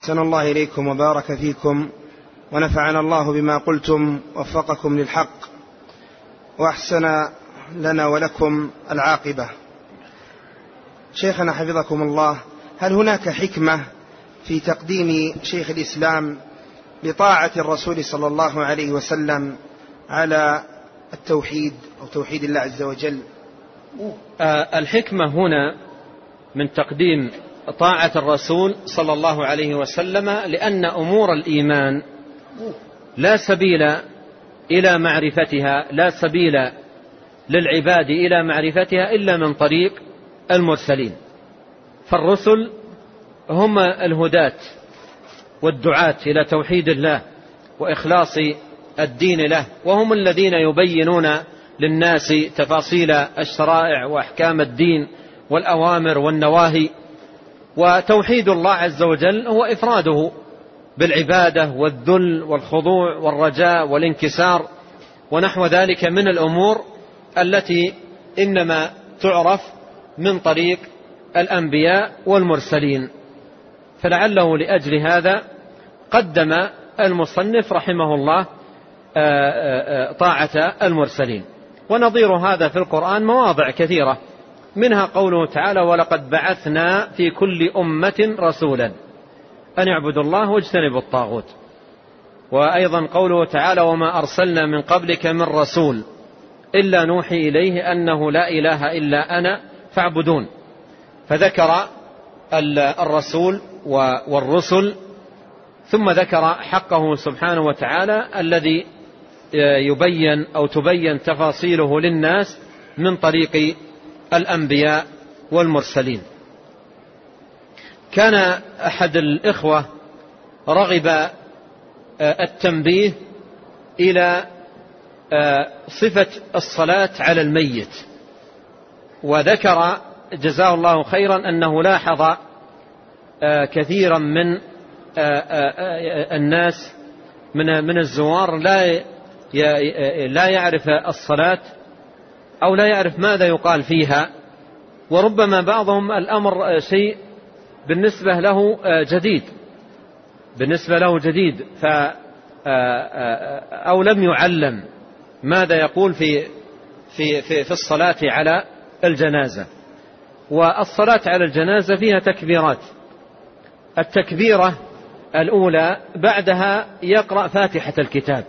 أحسن الله إليكم وبارك فيكم ونفعنا الله بما قلتم ووفقكم للحق وأحسن لنا ولكم العاقبة. شيخنا حفظكم الله، هل هناك حكمة في تقديم شيخ الإسلام لطاعة الرسول صلى الله عليه وسلم على التوحيد أو توحيد الله عز وجل؟ الحكمة هنا من تقديم طاعة الرسول صلى الله عليه وسلم لأن أمور الإيمان لا سبيل إلى معرفتها، لا سبيل للعباد إلى معرفتها إلا من طريق المرسلين. فالرسل هم الهداة والدعاة إلى توحيد الله وإخلاص الدين له، وهم الذين يبينون للناس تفاصيل الشرائع وأحكام الدين والأوامر والنواهي. وتوحيد الله عز وجل هو إفراده بالعبادة والذل والخضوع والرجاء والانكسار ونحو ذلك من الأمور التي إنما تعرف من طريق الأنبياء والمرسلين. فلعله لأجل هذا قدم المصنف رحمه الله طاعة المرسلين. ونظير هذا في القرآن مواضع كثيرة، منها قوله تعالى: ولقد بعثنا في كل أمة رسولا أن يعبدوا الله واجتنبوا الطاغوت. وأيضا قوله تعالى: وما أرسلنا من قبلك من رسول إلا نوحي إليه أنه لا إله إلا أنا فاعبدون. فذكر الرسول والرسل، ثم ذكر حقه سبحانه وتعالى الذي يبين أو تبين تفاصيله للناس من طريق الأنبياء والمرسلين. كان أحد الإخوة رغب التنبيه إلى صفة الصلاة على الميت، وذكر جزاه الله خيرا أنه لاحظ كثيرا من الناس من الزوار لا يعرف الصلاة أو لا يعرف ماذا يقال فيها، وربما بعضهم الأمر شيء بالنسبة له جديد أو لم يعلم ماذا يقول في الصلاة على الجنازة. والصلاة على الجنازة فيها تكبيرات. التكبيرة الأولى بعدها يقرأ فاتحة الكتاب،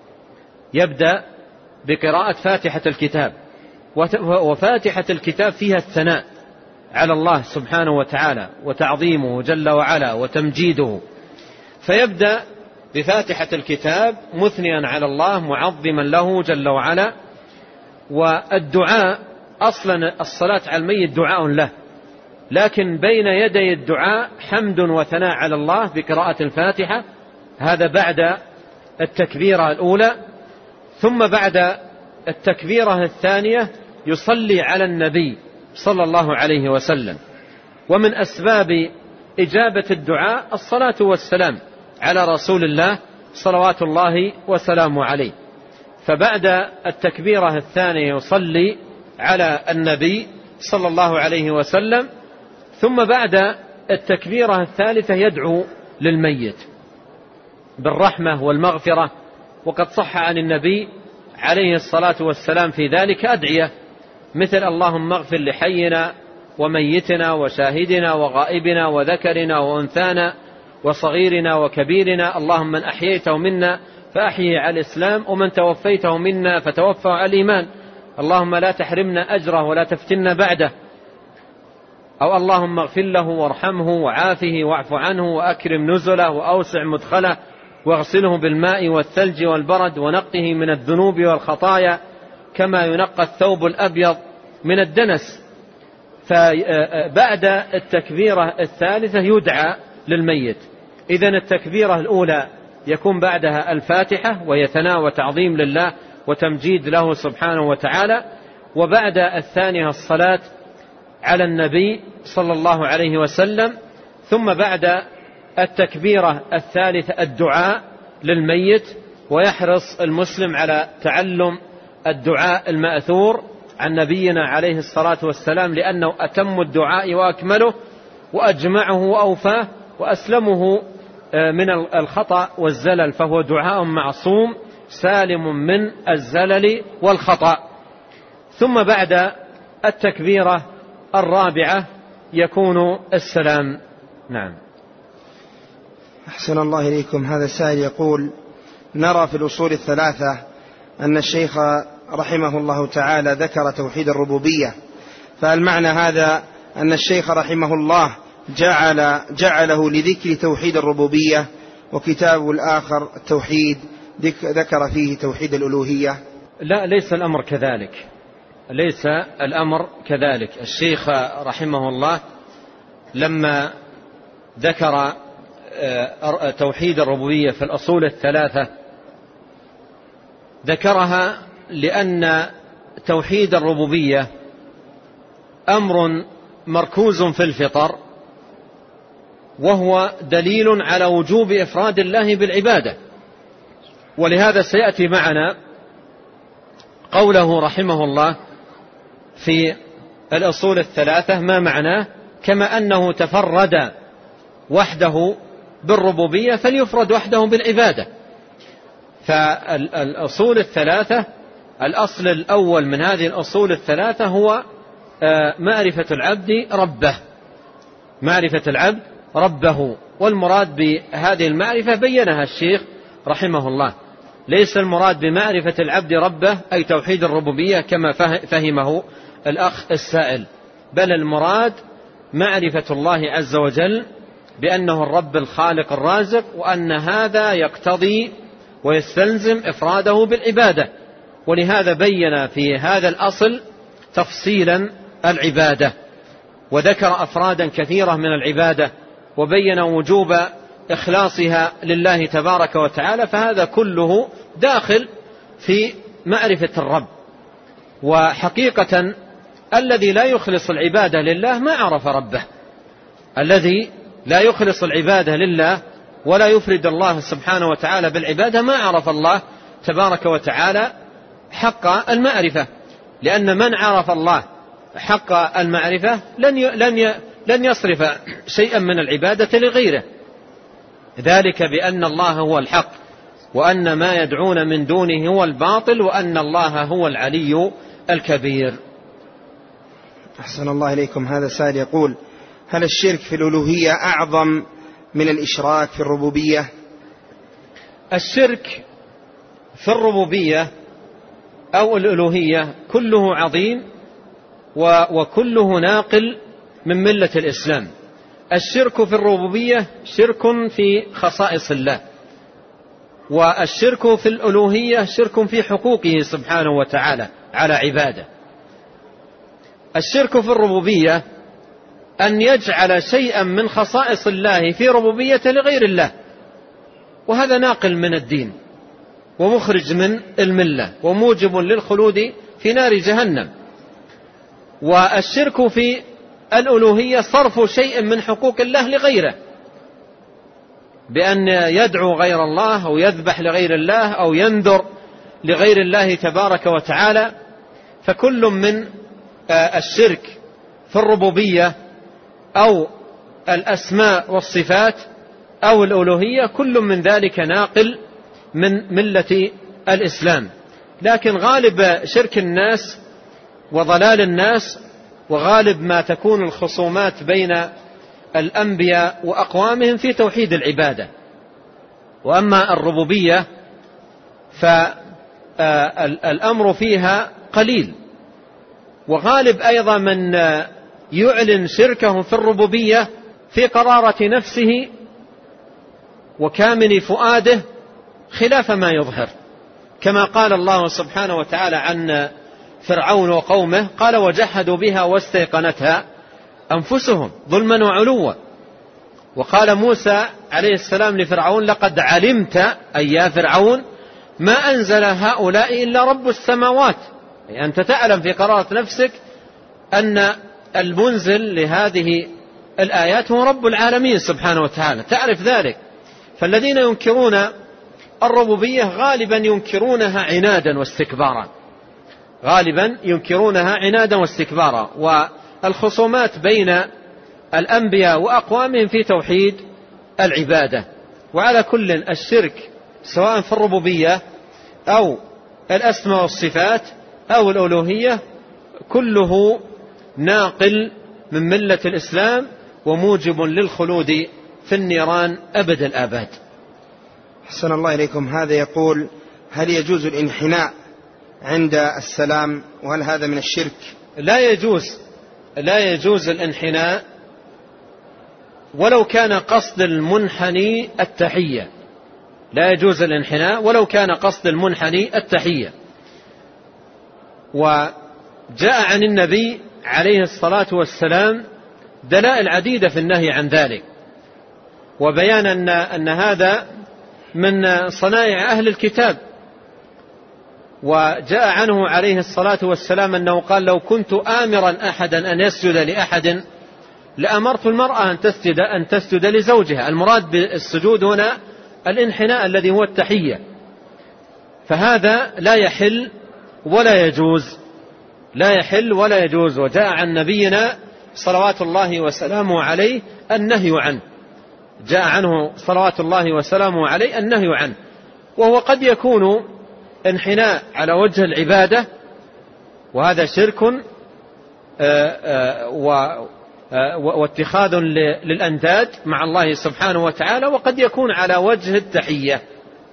يبدأ بقراءة فاتحة الكتاب، وفاتحة الكتاب فيها الثناء على الله سبحانه وتعالى وتعظيمه جل وعلا وتمجيده، فيبدأ بفاتحة الكتاب مثنيا على الله معظما له جل وعلا. والدعاء أصلا الصلاة على الميت دعاء له، لكن بين يدي الدعاء حمد وثناء على الله بقراءة الفاتحة، هذا بعد التكبيرة الأولى. ثم بعد التكبيرة الثانية يصلي على النبي صلى الله عليه وسلم. ومن أسباب إجابة الدعاء الصلاة والسلام على رسول الله صلوات الله وسلامه عليه. فبعد التكبيرة الثانية يصلي على النبي صلى الله عليه وسلم، ثم بعد التكبيرة الثالثة يدعو للميت بالرحمة والمغفرة. وقد صح عن النبي عليه الصلاة والسلام في ذلك أدعية مثل: اللهم اغفر لحينا وميتنا وشاهدنا وغائبنا وذكرنا وأنثانا وصغيرنا وكبيرنا، اللهم من أحييته منا فأحيه على الإسلام، ومن توفيته منا فتوفه على الإيمان، اللهم لا تحرمنا أجره ولا تفتنا بعده. أو اللهم اغفر له وارحمه وعافه واعف عنه وأكرم نزله وأوسع مدخله واغسله بالماء والثلج والبرد ونقه من الذنوب والخطايا كما ينقى الثوب الأبيض من الدنس. فبعد التكبيرة الثالثة يدعى للميت. إذن التكبيرة الأولى يكون بعدها الفاتحة وهي ثناء وتعظيم لله وتمجيد له سبحانه وتعالى، وبعد الثانية الصلاة على النبي صلى الله عليه وسلم، ثم بعد التكبيرة الثالثة الدعاء للميت. ويحرص المسلم على تعلم الدعاء المأثور عن نبينا عليه الصلاة والسلام، لأنه أتم الدعاء وأكمله وأجمعه وأوفاه وأسلمه من الخطأ والزلل، فهو دعاء معصوم سالم من الزلل والخطأ. ثم بعد التكبيرة الرابعة يكون السلام. نعم. أحسن الله إليكم. هذا السائل يقول: نرى في الأصول الثلاثة أن الشيخ رحمه الله تعالى ذكر توحيد الربوبية، فهل معنى هذا أن الشيخ رحمه الله جعله لذكر توحيد الربوبية، وكتابه الآخر التوحيد ذكر فيه توحيد الألوهية؟ لا، ليس الأمر كذلك، ليس الأمر كذلك. الشيخ رحمه الله لما ذكر توحيد الربوبية في الأصول الثلاثة ذكرها لأن توحيد الربوبية أمر مركوز في الفطر، وهو دليل على وجوب إفراد الله بالعبادة. ولهذا سيأتي معنا قوله رحمه الله في الأصول الثلاثة ما معناه: كما أنه تفرد وحده بالربوبية فليفرد وحده بالعبادة. فالأصول الثلاثة، الأصل الأول من هذه الأصول الثلاثة هو معرفة العبد ربه، معرفة العبد ربه. والمراد بهذه المعرفة بينها الشيخ رحمه الله، ليس المراد بمعرفة العبد ربه أي توحيد الربوبية كما فهمه الأخ السائل، بل المراد معرفة الله عز وجل بأنه الرب الخالق الرازق، وأن هذا يقتضي ويستلزم إفراده بالعبادة. ولهذا بين في هذا الأصل تفصيلا العبادة، وذكر أفرادا كثيرة من العبادة، وبين وجوب إخلاصها لله تبارك وتعالى. فهذا كله داخل في معرفة الرب. وحقيقة الذي لا يخلص العبادة لله ما عرف ربه، الذي لا يخلص العبادة لله ولا يفرد الله سبحانه وتعالى بالعبادة ما عرف الله تبارك وتعالى حق المعرفة، لأن من عرف الله حق المعرفة لن يصرف شيئا من العبادة لغيره، ذلك بأن الله هو الحق، وأن ما يدعون من دونه هو الباطل، وأن الله هو العلي الكبير. أحسن الله إليكم. هذا سائل يقول: هل الشرك في الألوهية أعظم من الإشراك في الربوبية؟ الشرك في الربوبية أو الألوهية كله عظيم وكله ناقل من ملة الإسلام. الشرك في الربوبية شرك في خصائص الله، والشرك في الألوهية شرك في حقوقه سبحانه وتعالى على عباده. الشرك في الربوبية أن يجعل شيئا من خصائص الله في ربوبية لغير الله، وهذا ناقل من الدين ومخرج من الملة وموجب للخلود في نار جهنم. والشرك في الألوهية صرف شيء من حقوق الله لغيره، بأن يدعو غير الله أو يذبح لغير الله أو ينذر لغير الله تبارك وتعالى. فكل من الشرك في الربوبية أو الأسماء والصفات أو الألوهية كل من ذلك ناقل من ملة الإسلام. لكن غالب شرك الناس وضلال الناس وغالب ما تكون الخصومات بين الأنبياء وأقوامهم في توحيد العبادة. وأما الربوبية فالأمر فيها قليل، وغالب أيضا من يعلن شركه في الربوبية في قرارة نفسه وكامن فؤاده خلاف ما يظهر، كما قال الله سبحانه وتعالى عن فرعون وقومه: قال وجحدوا بها واستيقنتها أنفسهم ظلما وعلوا. وقال موسى عليه السلام لفرعون: لقد علمت أي يا فرعون ما أنزل هؤلاء إلا رب السماوات، يعني أنت تعلم في قرارة نفسك أن المنزل لهذه الآيات هو رب العالمين سبحانه وتعالى، تعرف ذلك. فالذين ينكرون الربوبية غالبا ينكرونها عنادا واستكبارا، غالبا ينكرونها عنادا واستكبارا. والخصومات بين الأنبياء وأقوامهم في توحيد العبادة. وعلى كل الشرك سواء في الربوبية أو الأسماء والصفات أو الألوهية كله ناقل من ملة الإسلام وموجب للخلود في النيران أبد الآباد. أحسن الله إليكم. هذا يقول: هل يجوز الانحناء عند السلام، وهل هذا من الشرك؟ لا يجوز الانحناء ولو كان قصد المنحني التحية. لا يجوز الانحناء ولو كان قصد المنحني التحية. وجاء عن النبي عليه الصلاة والسلام دلائل عديدة في النهي عن ذلك، وبيان أن هذا من صنائع أهل الكتاب. وجاء عنه عليه الصلاة والسلام أنه قال: لو كنت آمرا أحدا أن يسجد لأحد لأمرت المرأة أن تسجد لزوجها. المراد بالسجود هنا الانحناء الذي هو التحية، فهذا لا يحل ولا يجوز، لا يحل ولا يجوز. وجاء عن نبينا صلوات الله وسلامه عليه النهي عنه، جاء عنه صلوات الله وسلامه عليه النهي عنه. وهو قد يكون انحناء على وجه العبادة، وهذا شرك واتخاذ للأنداد مع الله سبحانه وتعالى، وقد يكون على وجه التحية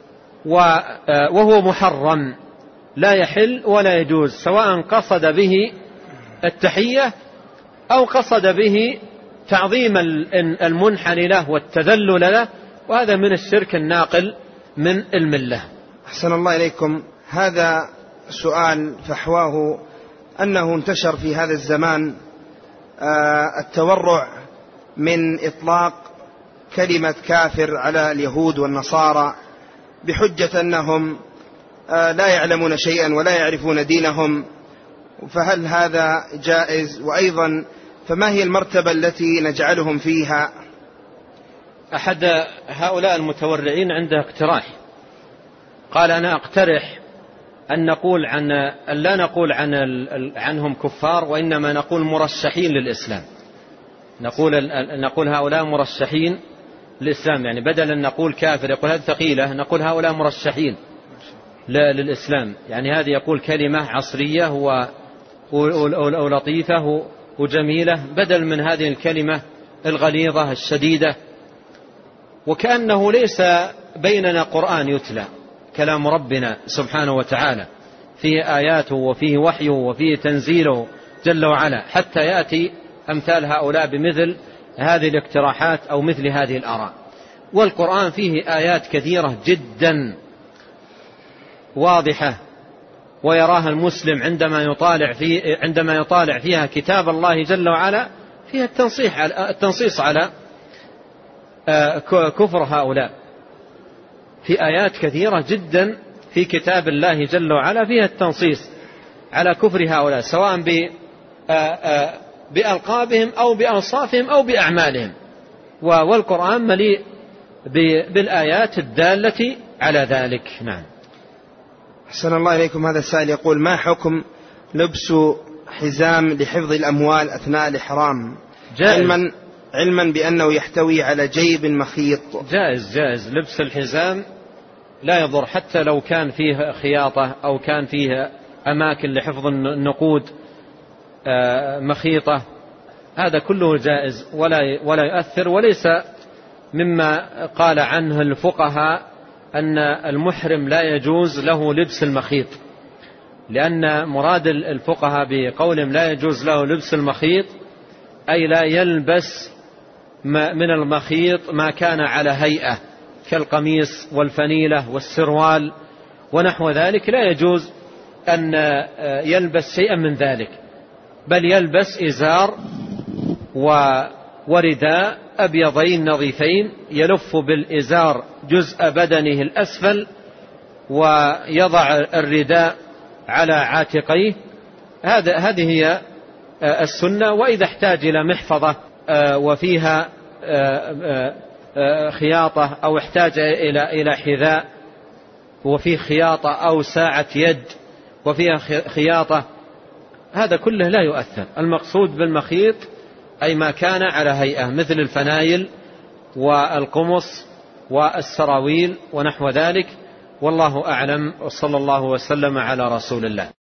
وهو محرم لا يحل ولا يجوز، سواء قصد به التحية أو قصد به تعظيم المنحني له والتذلل له، وهذا من الشرك الناقل من الملة. أحسن الله إليكم. هذا سؤال فحواه أنه انتشر في هذا الزمان التورع من إطلاق كلمة كافر على اليهود والنصارى بحجة أنهم لا يعلمون شيئا ولا يعرفون دينهم، فهل هذا جائز؟ وأيضا فما هي المرتبة التي نجعلهم فيها؟ أحد هؤلاء المتورعين عنده اقتراح، قال: أنا أقترح أن لا نقول عنهم كفار، وإنما نقول مرشحين للإسلام. نقول هؤلاء مرشحين للإسلام، يعني بدلا أن نقول كافر يقول هذه ثقيلة، نقول هؤلاء مرشحين للإسلام. يعني هذه يقول كلمة عصرية ولطيفة وجميلة بدل من هذه الكلمة الغليظة الشديدة، وكأنه ليس بيننا قرآن يتلى، كلام ربنا سبحانه وتعالى فيه آياته وفيه وحيه وفيه تنزيله جل وعلا، حتى يأتي أمثال هؤلاء بمثل هذه الاقتراحات أو مثل هذه الآراء. والقرآن فيه آيات كثيرة جدا واضحة، ويراها المسلم عندما يطالع فيها كتاب الله جل وعلا فيها التنصيص على كفر هؤلاء. في آيات كثيرة جدا في كتاب الله جل وعلا فيها التنصيص على كفر هؤلاء، سواء بألقابهم أو بأوصافهم أو بأعمالهم. والقرآن مليء بالآيات الدالة على ذلك. نعم. أحسن الله إليكم. هذا السائل يقول: ما حكم لبس حزام لحفظ الأموال أثناء الإحرام، علما بأنه يحتوي على جيب مخيط؟ جائز لبس الحزام، لا يضر، حتى لو كان فيه خياطة أو كان فيه أماكن لحفظ النقود مخيطة، هذا كله جائز ولا يؤثر. وليس مما قال عنه الفقهاء أن المحرم لا يجوز له لبس المخيط، لأن مراد الفقهاء بقولهم لا يجوز له لبس المخيط أي لا يلبس من المخيط ما كان على هيئة كالقميص والفنيلة والسروال ونحو ذلك، لا يجوز أن يلبس شيئا من ذلك، بل يلبس إزار ورداء أبيضين نظيفين يلف بالإزار جزء بدنه الأسفل ويضع الرداء على عاتقيه. هذه هي السنة. وإذا احتاج إلى محفظة وفيها خياطة أو احتاج إلى حذاء وفيه خياطة أو ساعة يد وفيها خياطة، هذا كله لا يؤثر. المقصود بالمخيط أي ما كان على هيئة مثل الفنايل والقمص والسراويل ونحو ذلك، والله أعلم، وصلى الله وسلم على رسول الله.